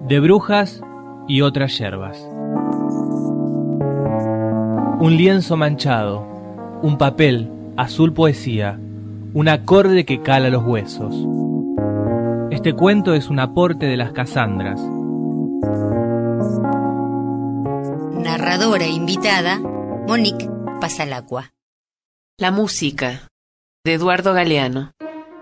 de brujas y otras yerbas. Un lienzo manchado, un papel, azul poesía, un acorde que cala los huesos. Este cuento es un aporte de las Casandras. Narradora invitada, Monique Pasalacqua. La música, de Eduardo Galeano.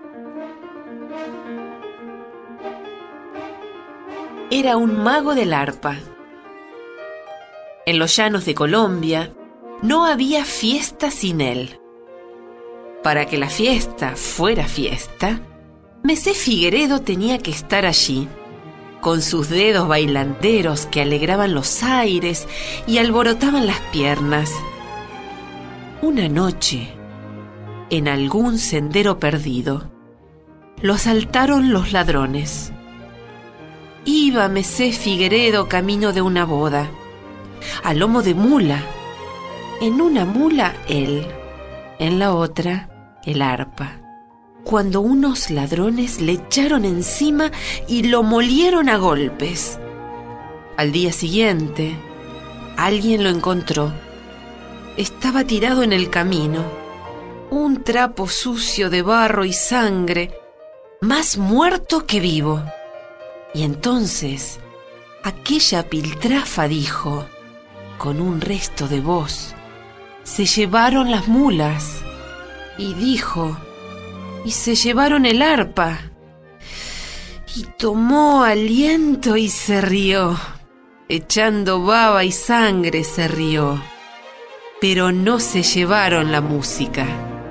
Era un mago del arpa. En los llanos de Colombia no había fiesta sin él. Para que la fiesta fuera fiesta, Mesé Figueredo tenía que estar allí, con sus dedos bailanderos que alegraban los aires y alborotaban las piernas. Una noche, en algún sendero perdido, lo asaltaron los ladrones. Iba Mesé Figueredo camino de una boda, a lomo de mula. En una mula él, en la otra el arpa, cuando unos ladrones le echaron encima y lo molieron a golpes. Al día siguiente, alguien lo encontró. Estaba tirado en el camino, un trapo sucio de barro y sangre, más muerto que vivo. Y entonces, aquella piltrafa dijo, con un resto de voz: se llevaron las mulas. Y dijo: y se llevaron el arpa. Y tomó aliento y se rió. Echando baba y sangre se rió. Pero no se llevaron la música.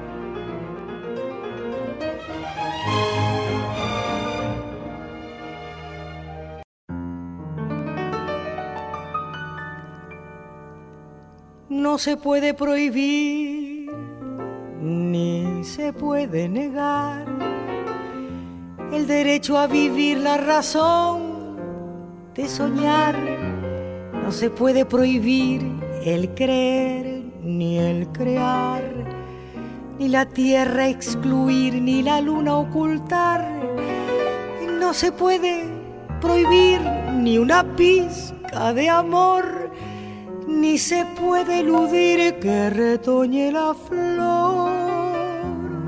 No se puede prohibir, ni se puede negar el derecho a vivir, la razón de soñar. No se puede prohibir el creer, ni el crear, ni la tierra excluir, ni la luna ocultar. No se puede prohibir ni una pizca de amor, ni se puede eludir que retoñe la flor,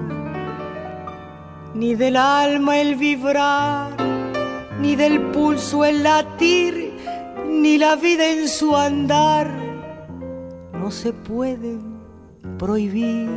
ni del alma el vibrar, ni del pulso el latir, ni la vida en su andar. No se puede prohibir.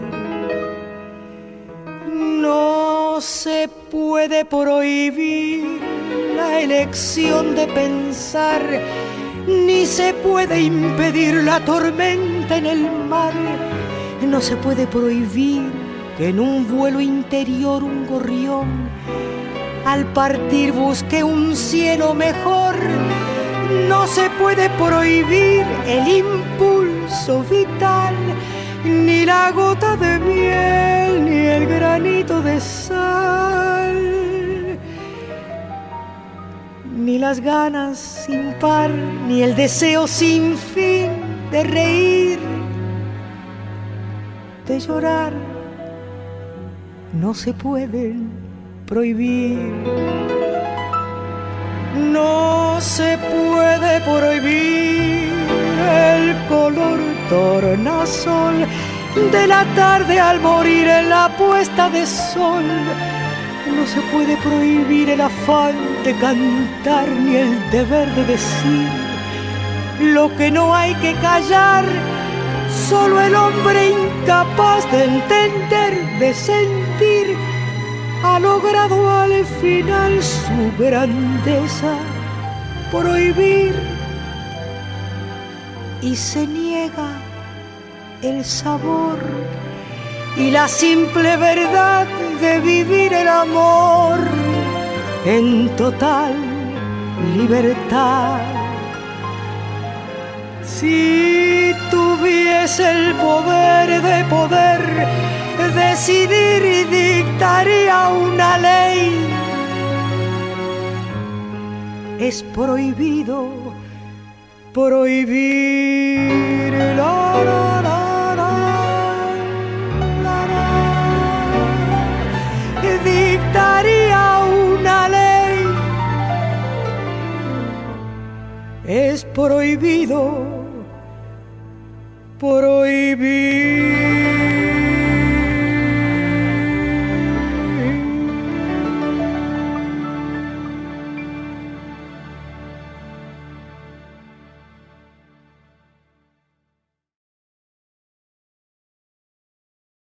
No se puede prohibir la elección de pensar, ni se puede impedir la tormenta en el mar. No se puede prohibir que en un vuelo interior un gorrión al partir busque un cielo mejor. No se puede prohibir el impulso vital, ni la gota de miel, ni el granito de sal, ni las ganas sin par, ni el deseo sin fin de reír, de llorar. No se pueden prohibir. No se puede prohibir el color tornasol de la tarde al morir en la puesta de sol. No se puede prohibir el afán de cantar, ni el deber de decir lo que no hay que callar. Solo el hombre incapaz de entender, de sentir, ha logrado al final su grandeza. Prohibir, y se niega el sabor y la simple verdad de vivir el amor en total libertad. Si tuviese el poder de poder decidir, y dictaría una ley. Es prohibido prohibir. La, la, la, la, la, la. Dictaría una ley es prohibido prohibir.